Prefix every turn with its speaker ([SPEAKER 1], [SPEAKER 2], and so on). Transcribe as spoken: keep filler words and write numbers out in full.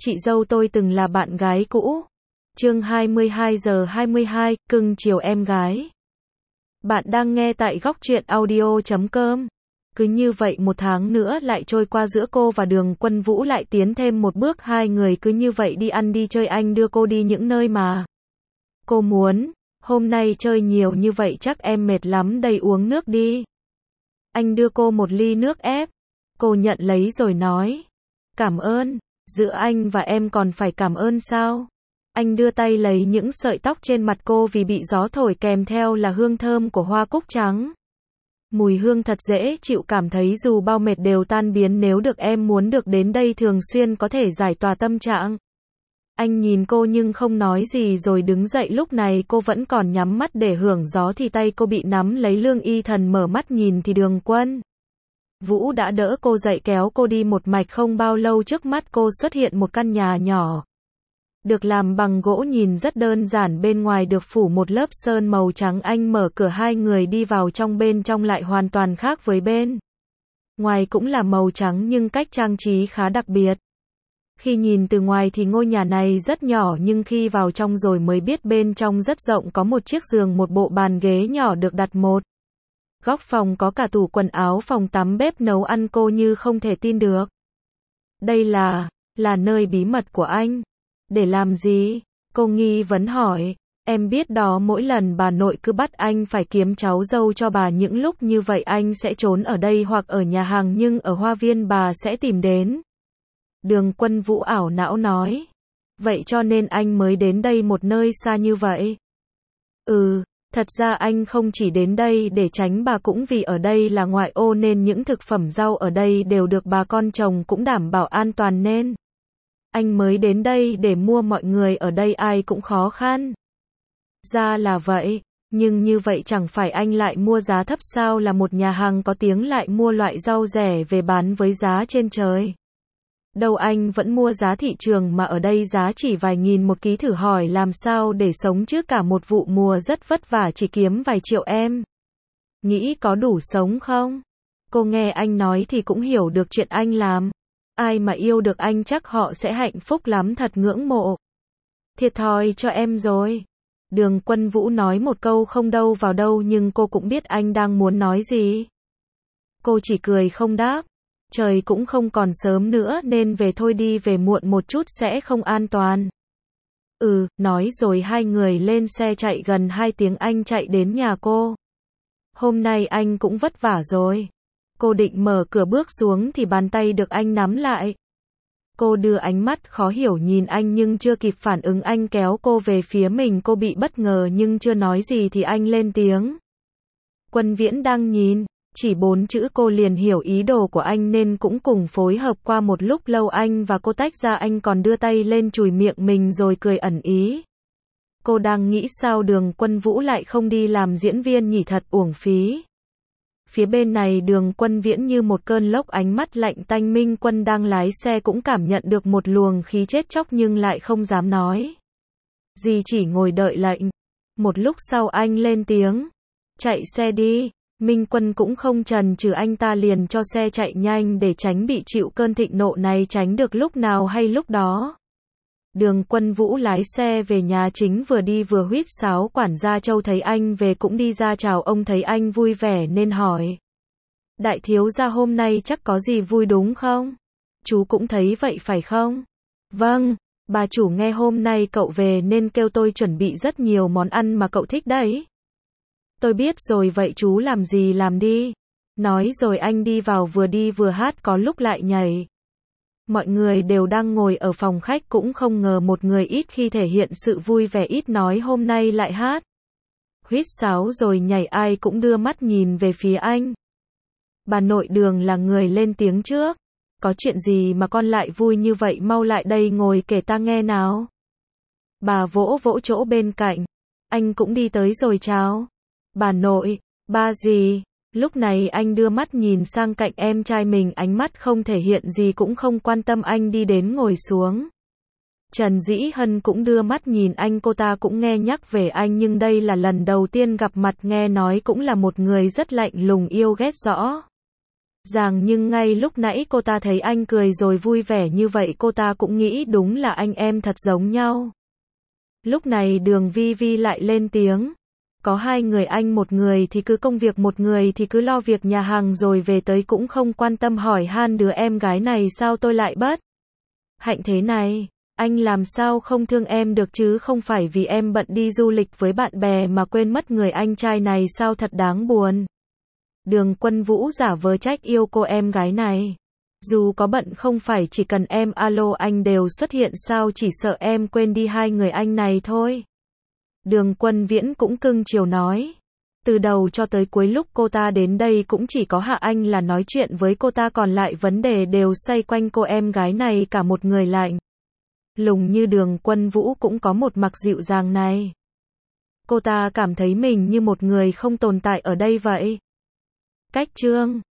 [SPEAKER 1] chị dâu tôi từng là bạn gái cũ. Chương hai mươi hai giờ hai mươi hai, cưng chiều em gái. Bạn đang nghe tại góc truyện audio chấm com. Cứ như vậy một tháng nữa lại trôi qua, giữa cô và Đường Quân Vũ lại tiến thêm một bước, hai người cứ như vậy đi ăn đi chơi, anh đưa cô đi những nơi mà cô muốn. Hôm nay chơi nhiều như vậy chắc em mệt lắm đây, uống nước đi. Anh đưa cô một ly nước ép. Cô nhận lấy rồi nói: cảm ơn. Giữa anh và em còn phải cảm ơn sao? Anh đưa tay lấy những sợi tóc trên mặt cô vì bị gió thổi, kèm theo là hương thơm của hoa cúc trắng. Mùi hương thật dễ chịu, cảm thấy dù bao mệt đều tan biến nếu được em muốn được đến đây thường xuyên có thể giải tỏa tâm trạng. Anh nhìn cô nhưng không nói gì rồi đứng dậy, lúc này cô vẫn còn nhắm mắt để hưởng gió thì tay cô bị nắm lấy. Lương Y Thần mở mắt nhìn thì Đường Quân Vũ đã đỡ cô dậy kéo cô đi một mạch. Không bao lâu trước mắt cô xuất hiện một căn nhà nhỏ, được làm bằng gỗ nhìn rất đơn giản, bên ngoài được phủ một lớp sơn màu trắng. Anh mở cửa, hai người đi vào trong, bên trong lại hoàn toàn khác với bên ngoài, cũng là màu trắng nhưng cách trang trí khá đặc biệt. Khi nhìn từ ngoài thì ngôi nhà này rất nhỏ, nhưng khi vào trong rồi mới biết bên trong rất rộng, có một chiếc giường, một bộ bàn ghế nhỏ được đặt một góc phòng, có cả tủ quần áo, phòng tắm, bếp nấu ăn. Cô như không thể tin được. Đây là, là nơi bí mật của anh. Để làm gì? Cô nghi vấn hỏi. Em biết đó, mỗi lần bà nội cứ bắt anh phải kiếm cháu dâu cho bà, những lúc như vậy anh sẽ trốn ở đây hoặc ở nhà hàng, nhưng ở hoa viên bà sẽ tìm đến. Đường Quân Vũ ảo não nói. Vậy cho nên anh mới đến đây, một nơi xa như vậy? Ừ, thật ra anh không chỉ đến đây để tránh bà, cũng vì ở đây là ngoại ô nên những thực phẩm rau ở đây đều được bà con trồng, cũng đảm bảo an toàn, nên anh mới đến đây để mua. Mọi người ở đây ai cũng khó khăn. Ra là vậy, nhưng như vậy chẳng phải anh lại mua giá thấp sao? Là một nhà hàng có tiếng lại mua loại rau rẻ về bán với giá trên trời. Đâu, anh vẫn mua giá thị trường mà ở đây giá chỉ vài nghìn một ký. Thử hỏi làm sao để sống chứ, cả một vụ mùa rất vất vả chỉ kiếm vài triệu, em nghĩ có đủ sống không? Cô nghe anh nói thì cũng hiểu được chuyện anh làm. Ai mà yêu được anh chắc họ sẽ hạnh phúc lắm, thật ngưỡng mộ. Thiệt thòi cho em rồi. Đường Quân Vũ nói một câu không đâu vào đâu, nhưng cô cũng biết anh đang muốn nói gì. Cô chỉ cười không đáp. Trời cũng không còn sớm nữa nên về thôi đi, về muộn một chút sẽ không an toàn. Ừ, nói rồi hai người lên xe chạy. Gần hai tiếng anh chạy đến nhà cô. Hôm nay anh cũng vất vả rồi. Cô định mở cửa bước xuống thì bàn tay được anh nắm lại. Cô đưa ánh mắt khó hiểu nhìn anh nhưng chưa kịp phản ứng, anh kéo cô về phía mình. Cô bị bất ngờ nhưng chưa nói gì thì anh lên tiếng. Quân Viễn đang nhìn. Chỉ bốn chữ cô liền hiểu ý đồ của anh nên cũng cùng phối hợp. Qua một lúc lâu anh và cô tách ra, anh còn đưa tay lên chùi miệng mình rồi cười ẩn ý. Cô đang nghĩ sao Đường Quân Vũ lại không đi làm diễn viên nhỉ, thật uổng phí. Phía bên này Đường Quân Viễn như một cơn lốc, ánh mắt lạnh tanh. Minh Quân đang lái xe cũng cảm nhận được một luồng khí chết chóc nhưng lại không dám nói gì, chỉ ngồi đợi lệnh. Một lúc sau anh lên tiếng. Chạy xe đi. Minh Quân cũng không chần chừ, anh ta liền cho xe chạy nhanh để tránh bị chịu cơn thịnh nộ này, tránh được lúc nào hay lúc đó. Đường Quân Vũ lái xe về nhà chính, vừa đi vừa huýt sáo. Quản gia Châu thấy anh về cũng đi ra chào ông, thấy anh vui vẻ nên hỏi. Đại thiếu gia hôm nay chắc có gì vui đúng không? Chú cũng thấy vậy phải không? Vâng, bà chủ nghe hôm nay cậu về nên kêu tôi chuẩn bị rất nhiều món ăn mà cậu thích đấy. Tôi biết rồi, vậy chú làm gì làm đi. Nói rồi anh đi vào, vừa đi vừa hát, có lúc lại nhảy. Mọi người đều đang ngồi ở phòng khách cũng không ngờ một người ít khi thể hiện sự vui vẻ ít nói hôm nay lại hát, huýt sáo rồi nhảy, ai cũng đưa mắt nhìn về phía anh. Bà nội Đường là người lên tiếng trước. Có chuyện gì mà con lại vui như vậy, mau lại đây ngồi kể ta nghe nào. Bà vỗ vỗ chỗ bên cạnh. Anh cũng đi tới rồi chào. Bà nội, ba gì? Lúc này anh đưa mắt nhìn sang cạnh em trai mình, ánh mắt không thể hiện gì, cũng không quan tâm. Anh đi đến ngồi xuống. Trần Dĩ Hân cũng đưa mắt nhìn anh, cô ta cũng nghe nhắc về anh nhưng đây là lần đầu tiên gặp mặt, nghe nói cũng là một người rất lạnh lùng, yêu ghét rõ ràng nhưng ngay lúc nãy cô ta thấy anh cười rồi vui vẻ như vậy cô ta cũng nghĩ đúng là anh em thật giống nhau. Lúc này Đường Vi Vi lại lên tiếng. Có hai người anh một người thì cứ công việc một người thì cứ lo việc nhà hàng rồi về tới cũng không quan tâm hỏi han đứa em gái này sao tôi lại bất hạnh thế này. Anh làm sao không thương em được chứ không phải vì em bận đi du lịch với bạn bè mà quên mất người anh trai này sao thật đáng buồn. Đường Quân Vũ giả vờ trách yêu cô em gái này. Dù có bận không phải chỉ cần em alo anh đều xuất hiện sao chỉ sợ em quên đi hai người anh này thôi. Đường Quân Viễn cũng cưng chiều nói. Từ đầu cho tới cuối lúc cô ta đến đây cũng chỉ có Hạ Anh là nói chuyện với cô ta còn lại vấn đề đều xoay quanh cô em gái này cả một người lạnh lùng như Đường Quân Vũ cũng có một mặt dịu dàng này. Cô ta cảm thấy mình như một người không tồn tại ở đây vậy. Cách chương